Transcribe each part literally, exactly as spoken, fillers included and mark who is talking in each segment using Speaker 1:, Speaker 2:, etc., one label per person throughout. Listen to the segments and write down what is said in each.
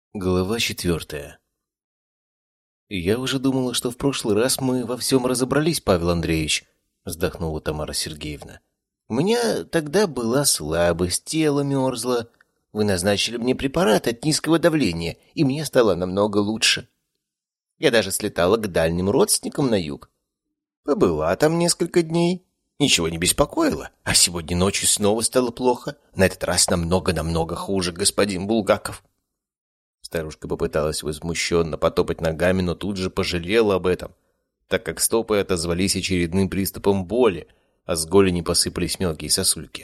Speaker 1: Глава четвертая. «Я уже думала, что в прошлый раз мы во всем разобрались, Павел Андреевич», — вздохнула Тамара Сергеевна. «У меня тогда была слабость, тело мерзло. Вы назначили мне препарат от низкого давления, и мне стало намного лучше. Я даже слетала к дальним родственникам на юг. Побыла там несколько дней. Ничего не беспокоило, а сегодня ночью снова стало плохо. На этот раз намного-намного хуже, господин Булгаков». Старушка попыталась возмущенно потопать ногами, но тут же пожалела об этом, так как стопы отозвались очередным приступом боли, а с голени посыпались мелкие сосульки.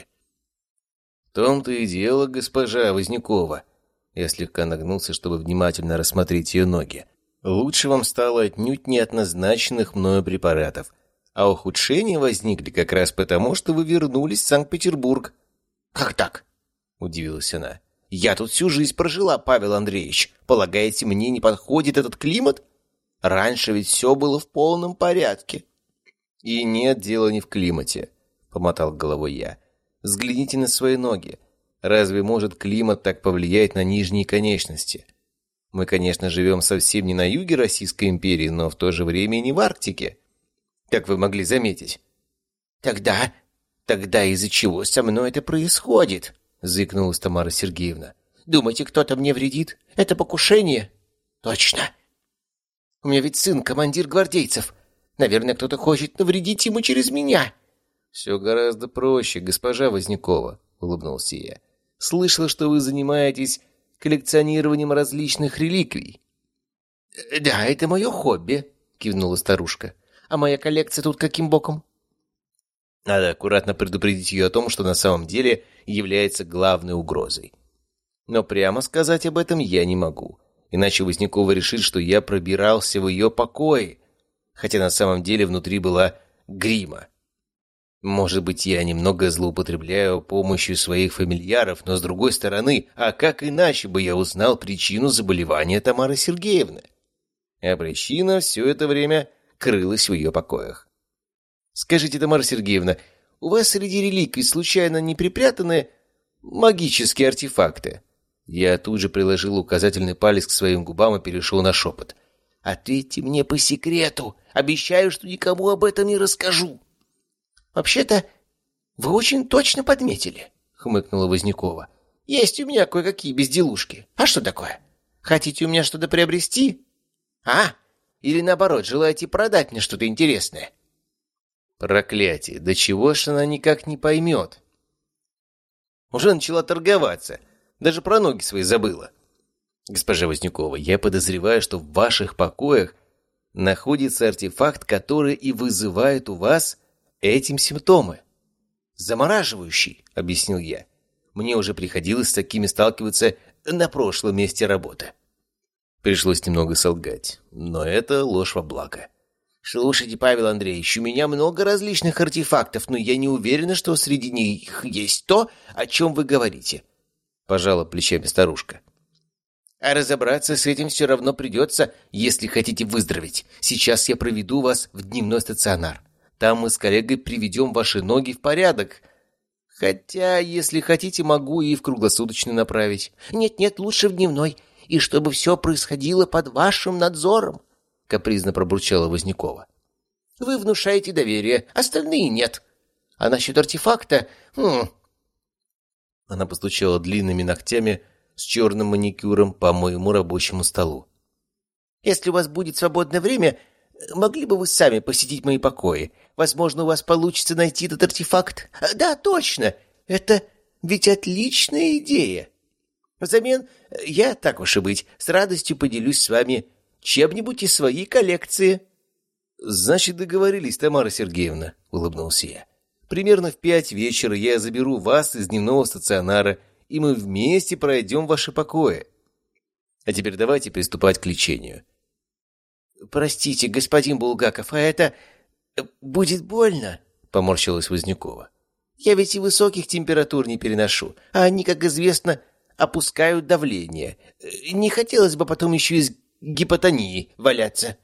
Speaker 1: «В том-то и дело, госпожа Вознякова». Я слегка нагнулся, чтобы внимательно рассмотреть ее ноги. «Лучше вам стало отнюдь не от назначенных мною препаратов, а ухудшения возникли как раз потому, что вы вернулись в Санкт-Петербург». «Как так?» — удивилась она. «Я тут всю жизнь прожила, Павел Андреевич. Полагаете, мне не подходит этот климат? Раньше ведь все было в полном порядке». «И нет, дело не в климате», — помотал головой я. «Взгляните на свои ноги. Разве может климат так повлиять на нижние конечности? Мы, конечно, живем совсем не на юге Российской империи, но в то же время и не в Арктике, как вы могли заметить». «Тогда... тогда из-за чего со мной это происходит?» — заикнулась Тамара Сергеевна. «Думаете, кто-то мне вредит? Это покушение?» «Точно. У меня ведь сын командир гвардейцев. Наверное, кто-то хочет навредить ему через меня». «Все гораздо проще, госпожа Вознякова», — улыбнулся я. «Слышала, что вы занимаетесь коллекционированием различных реликвий». «Да, это мое хобби», — кивнула старушка. «А моя коллекция тут каким боком?» Надо аккуратно предупредить ее о том, что на самом деле является главной угрозой. Но прямо сказать об этом я не могу, иначе Вознякова решит, что я пробирался в ее покои, хотя на самом деле внутри была грима. Может быть, я немного злоупотребляю помощью своих фамильяров, но с другой стороны, а как иначе бы я узнал причину заболевания Тамары Сергеевны? А причина все это время крылась в ее покоях. «Скажите, Тамара Сергеевна, у вас среди реликвий случайно не припрятаны магические артефакты?» Я тут же приложил указательный палец к своим губам и перешел на шепот. «Ответьте мне по секрету. Обещаю, что никому об этом не расскажу». «Вообще-то, вы очень точно подметили», — хмыкнула Вознякова. «Есть у меня кое-какие безделушки. А что такое? Хотите у меня что-то приобрести? А? Или наоборот, желаете продать мне что-то интересное?» Проклятие, да чего ж она никак не поймет? Уже начала торговаться, даже про ноги свои забыла. Госпожа Вознякова, я подозреваю, что в ваших покоях находится артефакт, который и вызывает у вас этим симптомы. Замораживающий, объяснил я. Мне уже приходилось с такими сталкиваться на прошлом месте работы. Пришлось немного солгать, но это ложь во благо. «Слушайте, Павел Андреевич, у меня много различных артефактов, но я не уверена, что среди них есть то, о чем вы говорите», — пожала плечами старушка. «А разобраться с этим все равно придется, если хотите выздороветь. Сейчас я проведу вас в дневной стационар. Там мы с коллегой приведем ваши ноги в порядок. Хотя, если хотите, могу и в круглосуточный направить». «Нет-нет, лучше в дневной, и чтобы все происходило под вашим надзором», — капризно пробурчала Вознякова. «Вы внушаете доверие, остальные нет. А насчет артефакта... Хм...» Она постучала длинными ногтями с черным маникюром по моему рабочему столу. «Если у вас будет свободное время, могли бы вы сами посетить мои покои? Возможно, у вас получится найти этот артефакт. Да, точно, это ведь отличная идея. Взамен я, так уж и быть, с радостью поделюсь с вами чем-нибудь из своей коллекции». «Значит, договорились, Тамара Сергеевна», — улыбнулся я. «Примерно в пять вечера я заберу вас из дневного стационара, и мы вместе пройдем ваши покои. А теперь давайте приступать к лечению». «Простите, господин Булгаков, а это... будет больно?» — поморщилась Вознякова. «Я ведь и высоких температур не переношу, а они, как известно, опускают давление. Не хотелось бы потом еще из гипотонии валяться».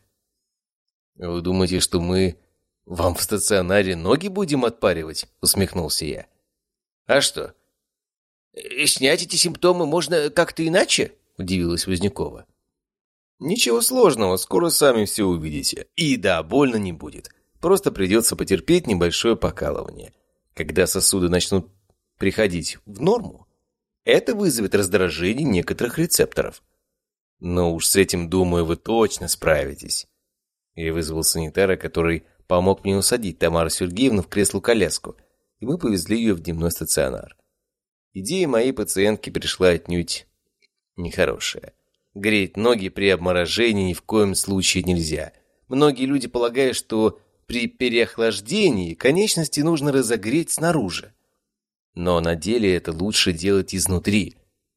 Speaker 1: «Вы думаете, что мы вам в стационаре ноги будем отпаривать?» — усмехнулся я. «А что? Снять эти симптомы можно как-то иначе?» — удивилась Вознякова. «Ничего сложного, скоро сами все увидите. И да, больно не будет. Просто придется потерпеть небольшое покалывание. Когда сосуды начнут приходить в норму, это вызовет раздражение некоторых рецепторов. Но уж с этим, думаю, вы точно справитесь». Я вызвал санитара, который помог мне усадить Тамару Сергеевну в кресло-коляску, и мы повезли ее в дневной стационар. Идея моей пациентки пришла отнюдь нехорошая. Греть ноги при обморожении ни в коем случае нельзя. Многие люди полагают, что при переохлаждении конечности нужно разогреть снаружи. Но на деле это лучше делать изнутри.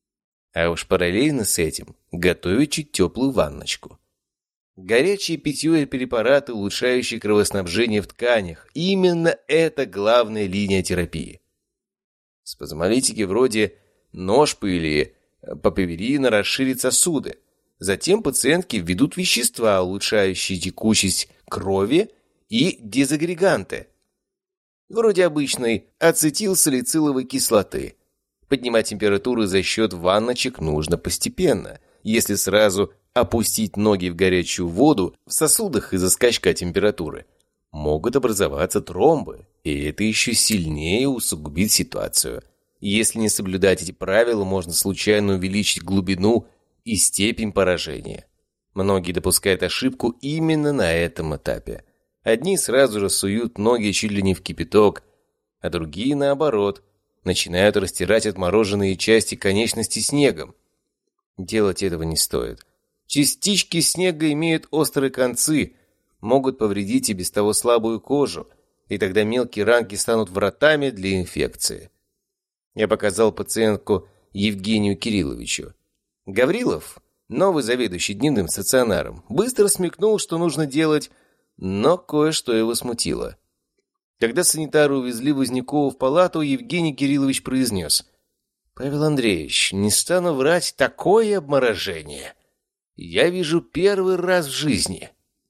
Speaker 1: А уж параллельно с этим готовить чуть теплую ванночку. Горячее питье и препараты, улучшающие кровоснабжение в тканях. Именно это главная линия терапии. Спазмолитики вроде ношпы или папаверина расширят сосуды. Затем пациентки введут вещества, улучшающие текучесть крови, и дезагреганты, вроде обычной ацетилсалициловой кислоты. Поднимать температуру за счет ванночек нужно постепенно. Если сразу опустить ноги в горячую воду, в сосудах из-за скачка температуры могут образоваться тромбы, и это еще сильнее усугубит ситуацию. Если не соблюдать эти правила, можно случайно увеличить глубину и степень поражения. Многие допускают ошибку именно на этом этапе. Одни сразу же суют ноги чуть ли не в кипяток, а другие, наоборот, начинают растирать отмороженные части конечностей снегом. Делать этого не стоит. Частички снега имеют острые концы, могут повредить и без того слабую кожу, и тогда мелкие ранки станут вратами для инфекции. Я показал пациентку Евгению Кирилловичу. Гаврилов, новый заведующий дневным стационаром, быстро смекнул, что нужно делать, но кое-что его смутило. Когда санитары увезли Вознякова в палату, Евгений Кириллович произнес: «Павел Андреевич, не стану врать, такое обморожение я вижу первый раз в жизни.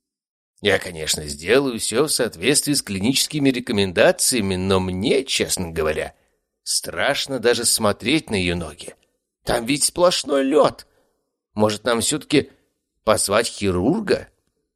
Speaker 1: Я, конечно, сделаю все в соответствии с клиническими рекомендациями, но мне, честно говоря, страшно даже смотреть на ее ноги. Там ведь сплошной лед. Может, нам все-таки позвать хирурга?»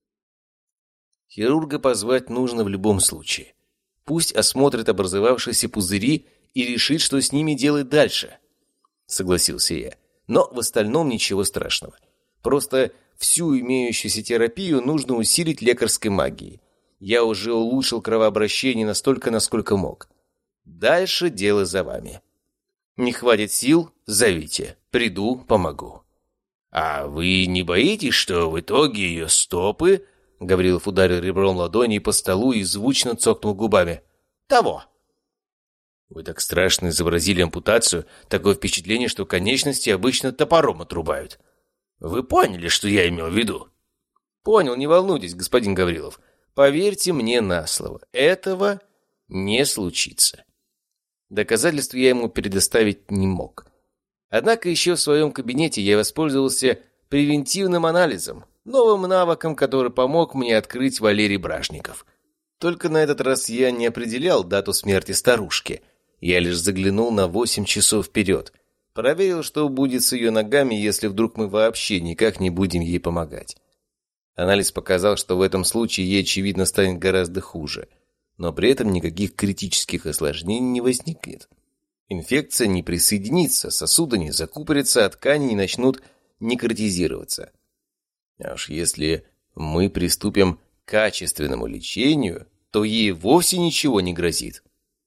Speaker 1: Хирурга позвать нужно в любом случае. Пусть осмотрит образовавшиеся пузыри и решит, что с ними делать дальше. Согласился я. Но в остальном ничего страшного. Просто всю имеющуюся терапию нужно усилить лекарской магией. Я уже улучшил кровообращение настолько, насколько мог. Дальше дело за вами. Не хватит сил — зовите. Приду, помогу. А вы не боитесь, что в итоге ее стопы... Гаврилов ударил ребром ладони по столу и звучно цокнул губами. «Того!» Вы так страшно изобразили ампутацию, такое впечатление, что конечности обычно топором отрубают. Вы поняли, что я имел в виду? Понял, не волнуйтесь, господин Гаврилов. Поверьте мне на слово, этого не случится. Доказательств я ему предоставить не мог. Однако еще в своем кабинете я воспользовался превентивным анализом, новым навыком, который помог мне открыть Валерий Бражников. Только на этот раз я не определял дату смерти старушки. Я лишь заглянул на восемь часов вперед. Проверил, что будет с ее ногами, если вдруг мы вообще никак не будем ей помогать. Анализ показал, что в этом случае ей, очевидно, станет гораздо хуже. Но при этом никаких критических осложнений не возникнет. Инфекция не присоединится, сосуды не закупорятся, а ткани не начнут некротизироваться. А уж если мы приступим к качественному лечению, то ей вовсе ничего не грозит.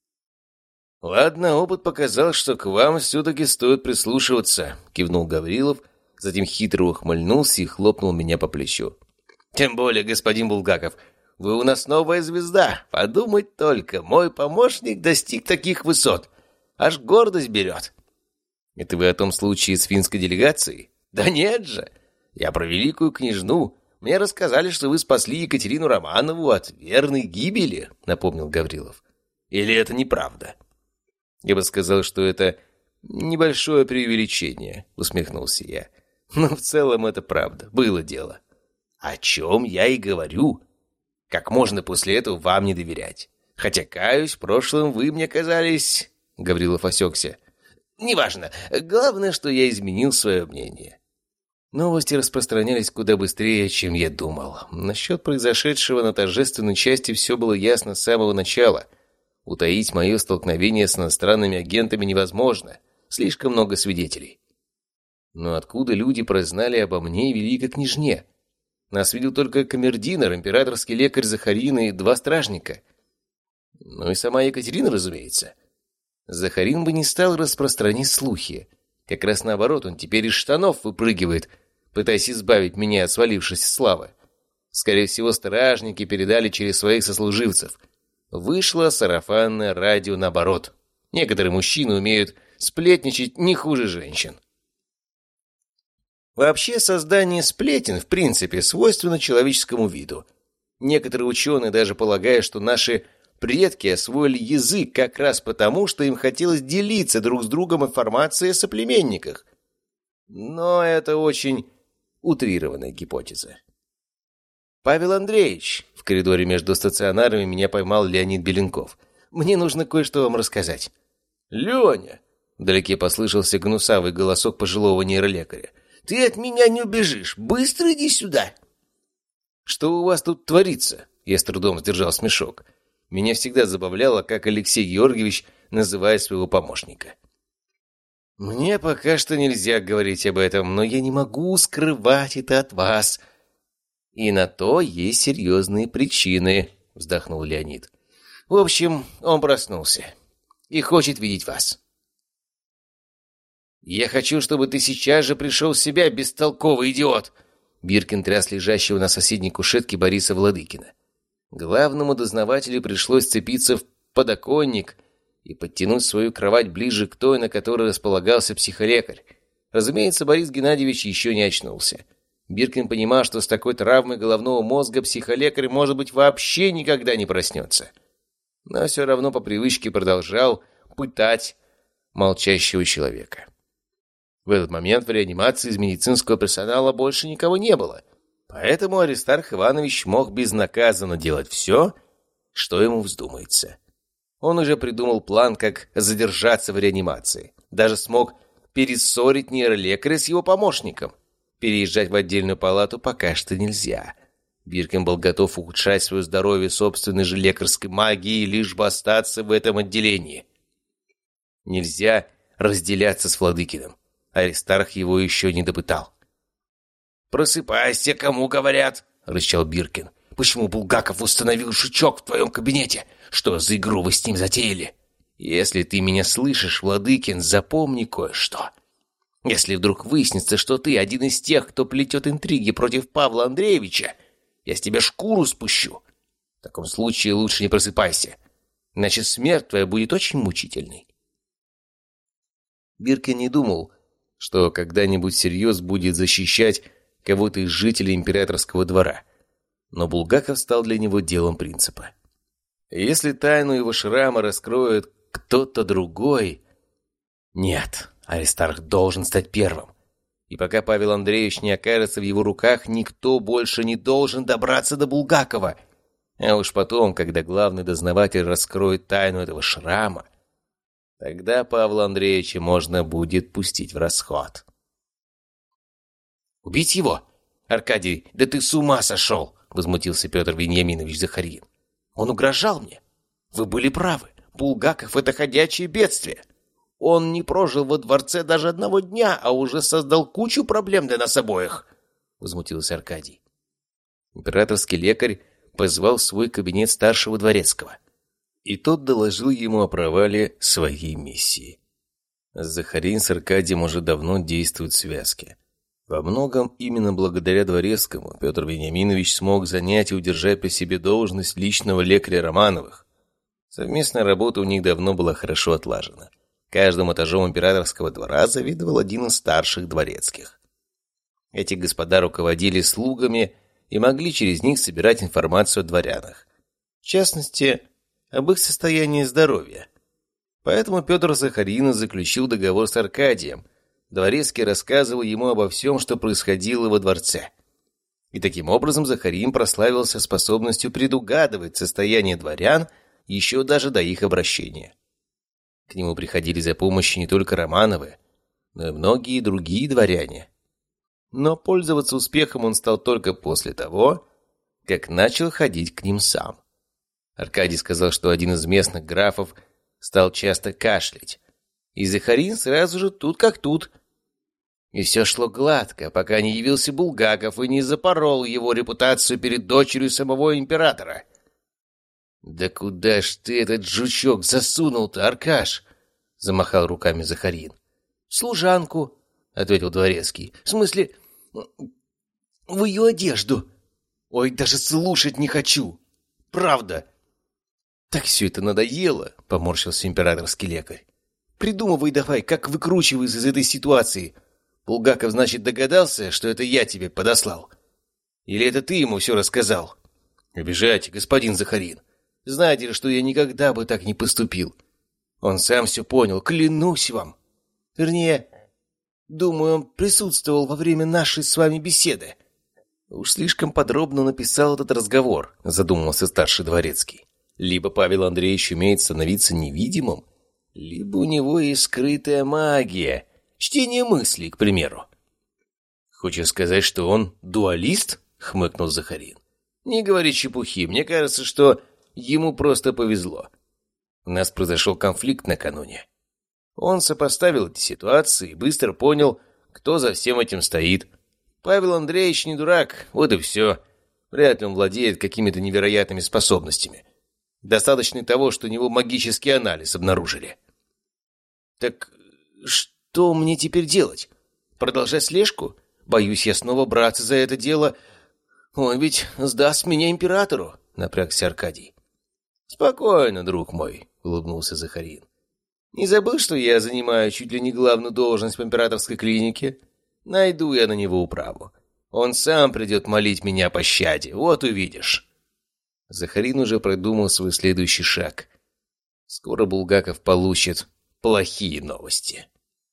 Speaker 1: «Ладно, опыт показал, что к вам все-таки стоит прислушиваться», — кивнул Гаврилов, затем хитро ухмыльнулся и хлопнул меня по плечу. «Тем более, господин Булгаков, вы у нас новая звезда. Подумать только, мой помощник достиг таких высот. Аж гордость берет». «Это вы о том случае с финской делегацией?» «Да нет же! Я про великую княжну. Мне рассказали, что вы спасли Екатерину Романову от верной гибели», — напомнил Гаврилов. «Или это неправда?» «Я бы сказал, что это небольшое преувеличение», — усмехнулся я. «Но в целом это правда. Было дело». «О чем я и говорю. Как можно после этого вам не доверять? Хотя, каюсь, в прошлом вы мне казались...» Гаврилов осекся. «Неважно. Главное, что я изменил свое мнение. Новости распространялись куда быстрее, чем я думал. Насчет произошедшего на торжественной части все было ясно с самого начала. Утаить мое столкновение с иностранными агентами невозможно. Слишком много свидетелей. Но откуда люди прознали обо мне и великой княжне? Нас видел только камердинер, императорский лекарь Захарин и два стражника. Ну и сама Екатерина, разумеется. Захарин бы не стал распространять слухи. Как раз наоборот, он теперь из штанов выпрыгивает, пытаясь избавить меня от свалившейся славы. Скорее всего, стражники передали через своих сослуживцев. Вышло сарафанное радио наоборот. Некоторые мужчины умеют сплетничать не хуже женщин. Вообще, создание сплетен, в принципе, свойственно человеческому виду. Некоторые ученые даже полагают, что наши предки освоили язык как раз потому, что им хотелось делиться друг с другом информацией о соплеменниках. Но это очень утрированная гипотеза. «Павел Андреевич», — в коридоре между стационарами меня поймал Леонид Беленков. «Мне нужно кое-что вам рассказать». «Леня», — вдалеке послышался гнусавый голосок пожилого нейролекаря, «ты от меня не убежишь. Быстро иди сюда». «Что у вас тут творится?» Я с трудом сдержал смешок. Меня всегда забавляло, как Алексей Георгиевич называет своего помощника. «Мне пока что нельзя говорить об этом, но я не могу скрывать это от вас. И на то есть серьезные причины», — вздохнул Леонид. «В общем, он проснулся и хочет видеть вас». «Я хочу, чтобы ты сейчас же пришел в себя, бестолковый идиот!» Биркин тряс лежащего на соседней кушетке Бориса Владыкина. Главному дознавателю пришлось цепиться в подоконник и подтянуть свою кровать ближе к той, на которой располагался психолекарь. Разумеется, Борис Геннадьевич еще не очнулся. Биркин понимал, что с такой травмой головного мозга психолекарь, может быть, вообще никогда не проснется. Но все равно по привычке продолжал пытать молчащего человека. В этот момент в реанимации из медицинского персонала больше никого не было, поэтому Аристарх Иванович мог безнаказанно делать все, что ему вздумается. Он уже придумал план, как задержаться в реанимации. Даже смог перессорить нейролекаря с его помощником. Переезжать в отдельную палату пока что нельзя. Биркин был готов ухудшать свое здоровье собственной же лекарской магией, лишь бы остаться в этом отделении. Нельзя разделяться с Владыкиным. Аристарх его еще не допытал. «Просыпайся, кому говорят!» — рычал Биркин. «Почему Булгаков установил жучок в твоем кабинете? Что за игру вы с ним затеяли? Если ты меня слышишь, Владыкин, запомни кое-что. Если вдруг выяснится, что ты один из тех, кто плетет интриги против Павла Андреевича, я с тебя шкуру спущу. В таком случае лучше не просыпайся, иначе смерть твоя будет очень мучительной». Биркин не думал, что когда-нибудь всерьез будет защищать кого-то из жителей императорского двора. Но Булгаков стал для него делом принципа. Если тайну его шрама раскроет кто-то другой... Нет, Аристарх должен стать первым. И пока Павел Андреевич не окажется в его руках, никто больше не должен добраться до Булгакова. А уж потом, когда главный дознаватель раскроет тайну этого шрама, тогда Павла Андреевича можно будет пустить в расход. «Убить его? Аркадий, да ты с ума сошел!» — возмутился Петр Вениаминович Захарин. «Он угрожал мне. Вы были правы. Булгаков — это ходячее бедствие. Он не прожил во дворце даже одного дня, а уже создал кучу проблем для нас обоих», — возмутился Аркадий. Императорский лекарь позвал в свой кабинет старшего дворецкого, и тот доложил ему о провале своей миссии. Захарин с Аркадием уже давно действуют в связке. Во многом именно благодаря дворецкому Петр Вениаминович смог занять и удержать при себе должность личного лекаря Романовых. Совместная работа у них давно была хорошо отлажена. Каждым этажом императорского двора заведовал один из старших дворецких. Эти господа руководили слугами и могли через них собирать информацию о дворянах. В частности, об их состоянии здоровья. Поэтому Петр Захарин заключил договор с Аркадием. Дворецкий рассказывал ему обо всем, что происходило во дворце. И таким образом Захарин прославился способностью предугадывать состояние дворян еще даже до их обращения. К нему приходили за помощью не только Романовы, но и многие другие дворяне. Но пользоваться успехом он стал только после того, как начал ходить к ним сам. Аркадий сказал, что один из местных графов стал часто кашлять, и Захарин сразу же тут как тут. И все шло гладко, пока не явился Булгаков и не запорол его репутацию перед дочерью самого императора. «Да куда ж ты этот жучок засунул-то, Аркаш?» — замахал руками Захарин. «Служанку», — ответил дворецкий. «В смысле, в ее одежду. Ой, даже слушать не хочу. Правда». «Так все это надоело», — поморщился императорский лекарь. «Придумывай давай, как выкручиваться из этой ситуации. Булгаков, значит, догадался, что это я тебе подослал? Или это ты ему все рассказал?» «Обижайте, господин Захарин. Знаете ли, что я никогда бы так не поступил? Он сам все понял, клянусь вам. Вернее, думаю, он присутствовал во время нашей с вами беседы». «Уж слишком подробно написал этот разговор», — задумался старший дворецкий. «Либо Павел Андреевич умеет становиться невидимым, либо у него есть скрытая магия, чтение мыслей, к примеру». «Хочешь сказать, что он дуалист?» — хмыкнул Захарин. «Не говори чепухи, мне кажется, что ему просто повезло. У нас произошел конфликт накануне. Он сопоставил эти ситуации и быстро понял, кто за всем этим стоит. Павел Андреевич не дурак, вот и все. Вряд ли он владеет какими-то невероятными способностями. Достаточно и того, что у него магический анализ обнаружили». «Так что мне теперь делать? Продолжать слежку? Боюсь я снова браться за это дело. Он ведь сдаст меня императору», — напрягся Аркадий. «Спокойно, друг мой», — улыбнулся Захарин. «Не забыл, что я занимаю чуть ли не главную должность в императорской клинике? Найду я на него управу. Он сам придет молить меня о пощаде, вот увидишь». Захарин уже продумал свой следующий шаг. Скоро Булгаков получит плохие новости.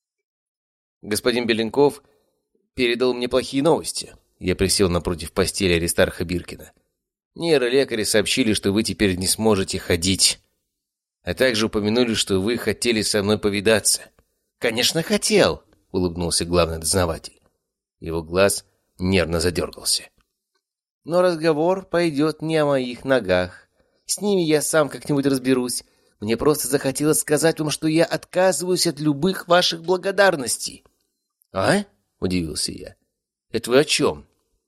Speaker 1: «Господин Беленков передал мне плохие новости». Я присел напротив постели Аристарха Биркина. «Нейролекари сообщили, что вы теперь не сможете ходить. А также упомянули, что вы хотели со мной повидаться». «Конечно, хотел», — улыбнулся главный дознаватель. Его глаз нервно задергался. «Но разговор пойдет не о моих ногах. С ними я сам как-нибудь разберусь. Мне просто захотелось сказать вам, что я отказываюсь от любых ваших благодарностей». «А?» — удивился я. «Это вы о чем?»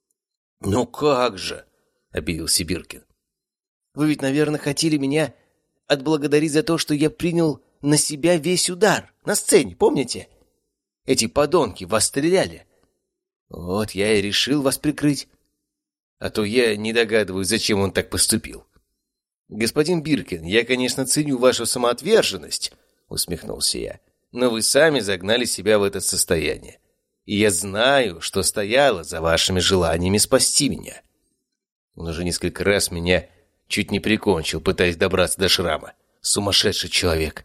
Speaker 1: «Ну как же!» — обиделся Биркин. «Вы ведь, наверное, хотели меня отблагодарить за то, что я принял на себя весь удар на сцене, помните? Эти подонки вас стреляли. Вот я и решил вас прикрыть. А то я не догадываюсь, зачем он так поступил». «Господин Биркин, я, конечно, ценю вашу самоотверженность», — усмехнулся я, «но вы сами загнали себя в это состояние. И я знаю, что стояло за вашими желаниями спасти меня». Он уже несколько раз меня чуть не прикончил, пытаясь добраться до шрама. Сумасшедший человек.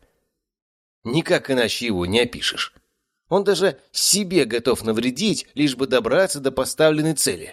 Speaker 1: Никак иначе его не опишешь. Он даже себе готов навредить, лишь бы добраться до поставленной цели.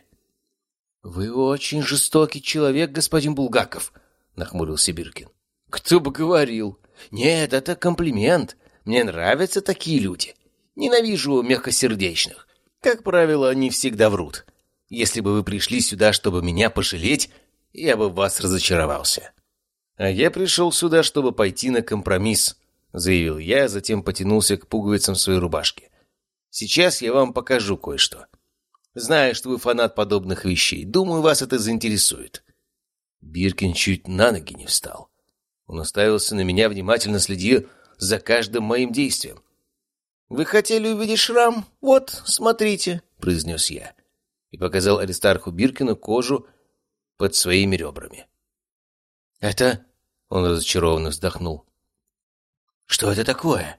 Speaker 1: «Вы очень жестокий человек, господин Булгаков», — нахмурился Биркин. «Кто бы говорил. Нет, это комплимент. Мне нравятся такие люди. Ненавижу мягкосердечных. Как правило, они всегда врут. Если бы вы пришли сюда, чтобы меня пожалеть, я бы в вас разочаровался». «А я пришел сюда, чтобы пойти на компромисс», — заявил я, а затем потянулся к пуговицам своей рубашки. «Сейчас я вам покажу кое-что. Знаю, что вы фанат подобных вещей. Думаю, вас это заинтересует». Биркин чуть на ноги не встал. Он уставился на меня, внимательно следя за каждым моим действием. «Вы хотели увидеть шрам? Вот, смотрите», — произнес я. И показал Аристарху Биркину кожу под своими ребрами. «Это...» — он разочарованно вздохнул. «Что это такое?»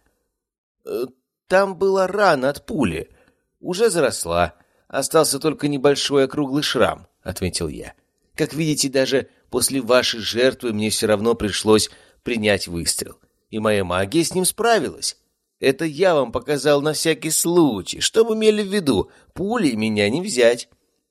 Speaker 1: «Там была рана от пули. Уже заросла. Остался только небольшой округлый шрам», — ответил я. «Как видите, даже после вашей жертвы мне все равно пришлось принять выстрел. И моя магия с ним справилась. Это я вам показал на всякий случай, чтобы имели в виду, пулей меня не взять».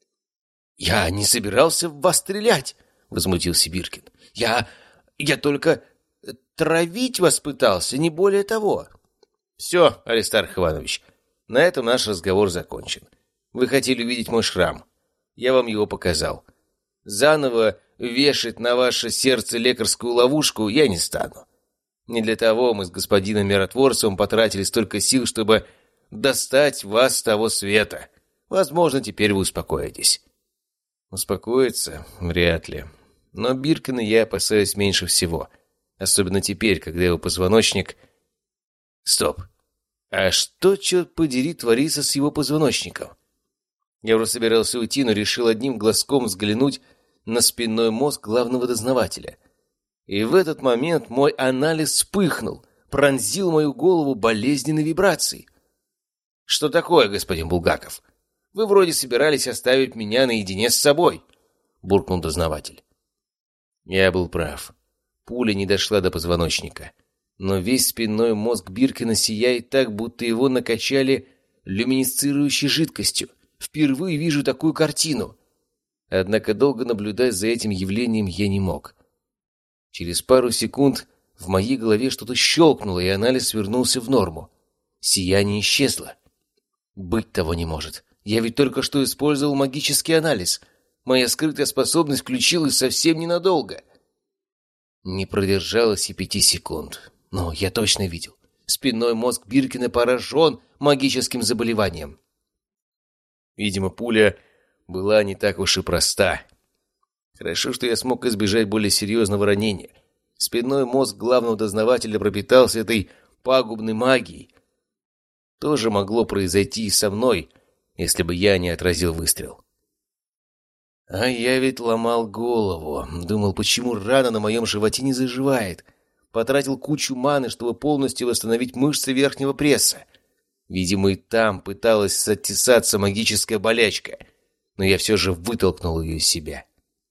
Speaker 1: «Я не собирался в вас стрелять», — возмутился Биркин. «Я... я только травить вас пытался, не более того». «Все, Аристарх Иванович, на этом наш разговор закончен. Вы хотели увидеть мой шрам. Я вам его показал. Заново вешать на ваше сердце лекарскую ловушку я не стану. Не для того мы с господином миротворцем потратили столько сил, чтобы достать вас с того света. Возможно, теперь вы успокоитесь». Успокоиться? Вряд ли. Но Биркина я опасаюсь меньше всего. Особенно теперь, когда его позвоночник... Стоп. А что, черт подери, творится с его позвоночником? Я уже собирался уйти, но решил одним глазком взглянуть на спинной мозг главного дознавателя. И в этот момент мой анализ вспыхнул, пронзил мою голову болезненной вибрацией. «Что такое, господин Булгаков? Вы вроде собирались оставить меня наедине с собой», — буркнул дознаватель. Я был прав. Пуля не дошла до позвоночника. Но весь спинной мозг Биркина сияет так, будто его накачали люминесцирующей жидкостью. Впервые вижу такую картину. Однако долго наблюдать за этим явлением я не мог. Через пару секунд в моей голове что-то щелкнуло, и анализ вернулся в норму. Сияние исчезло. Быть того не может. Я ведь только что использовал магический анализ. Моя скрытая способность включилась совсем ненадолго. Не продержалась и пяти секунд. Но я точно видел. Спинной мозг Биркина поражен магическим заболеванием. Видимо, пуля была не так уж и проста. Хорошо, что я смог избежать более серьезного ранения. Спинной мозг главного дознавателя пропитался этой пагубной магией. То же могло произойти и со мной, если бы я не отразил выстрел. А я ведь ломал голову. Думал, почему рана на моем животе не заживает. Потратил кучу маны, чтобы полностью восстановить мышцы верхнего пресса. Видимо, и там пыталась оттесаться магическая болячка. Но я все же вытолкнул ее из себя.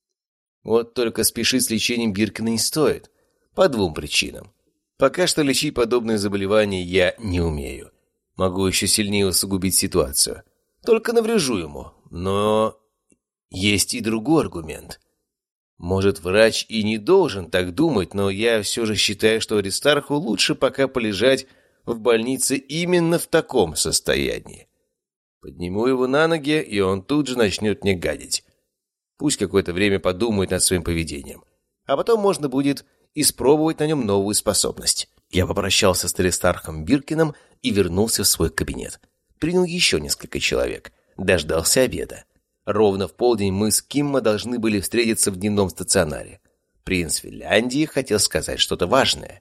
Speaker 1: Вот только спешить с лечением Биркина не стоит. По двум причинам. Пока что лечить подобные заболевания я не умею. Могу еще сильнее усугубить ситуацию. Только наврежу ему. Но есть и другой аргумент. Может, врач и не должен так думать, но я все же считаю, что Аристарху лучше пока полежать в больнице именно в таком состоянии. Подниму его на ноги, и он тут же начнет мне гадить. Пусть какое-то время подумает над своим поведением. А потом можно будет испробовать на нем новую способность. Я попрощался с Аристархом Биркиным и вернулся в свой кабинет. Принял еще несколько человек. Дождался обеда. Ровно в полдень мы с Киммо должны были встретиться в дневном стационаре. Принц Финляндии хотел сказать что-то важное.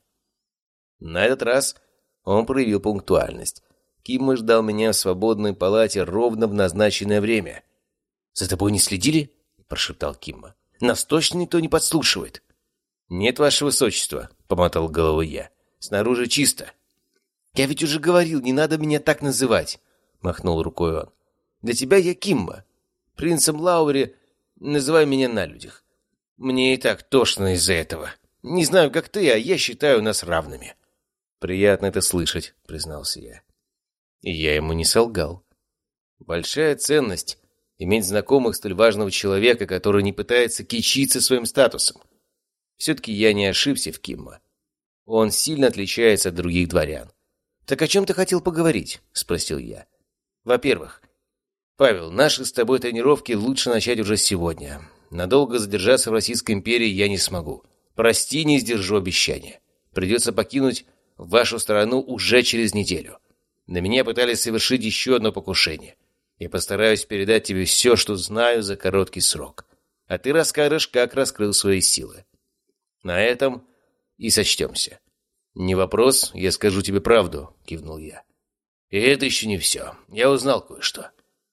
Speaker 1: На этот раз он проявил пунктуальность. Киммо ждал меня в свободной палате ровно в назначенное время. «За тобой не следили?» – прошептал Киммо. «Нас точно никто не подслушивает». «Нет, ваше высочество», – помотал головой я. «Снаружи чисто». «Я ведь уже говорил, не надо меня так называть», – махнул рукой он. «Для тебя я Киммо. Принцем Лаури называй меня на людях. Мне и так тошно из-за этого. Не знаю, как ты, а я считаю нас равными». «Приятно это слышать», — признался я. И я ему не солгал. Большая ценность — иметь знакомых столь важного человека, который не пытается кичиться своим статусом. Все-таки я не ошибся в Киммо. Он сильно отличается от других дворян. «Так о чем ты хотел поговорить?» — спросил я. «Во-первых, Павел, наши с тобой тренировки лучше начать уже сегодня. Надолго задержаться в Российской империи я не смогу. Прости, не сдержу обещания. Придется покинуть вашу страну уже через неделю. На меня пытались совершить еще одно покушение. Я постараюсь передать тебе все, что знаю, за короткий срок. А ты расскажешь, как раскрыл свои силы. На этом и сочтемся». «Не вопрос, я скажу тебе правду», — кивнул я. «И это еще не все. Я узнал кое-что.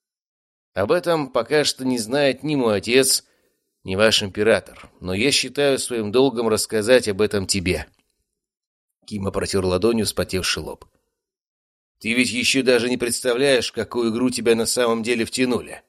Speaker 1: Об этом пока что не знает ни мой отец, ни ваш император, но я считаю своим долгом рассказать об этом тебе». Киммо протер ладонью вспотевший лоб. «Ты ведь еще даже не представляешь, в какую игру тебя на самом деле втянули.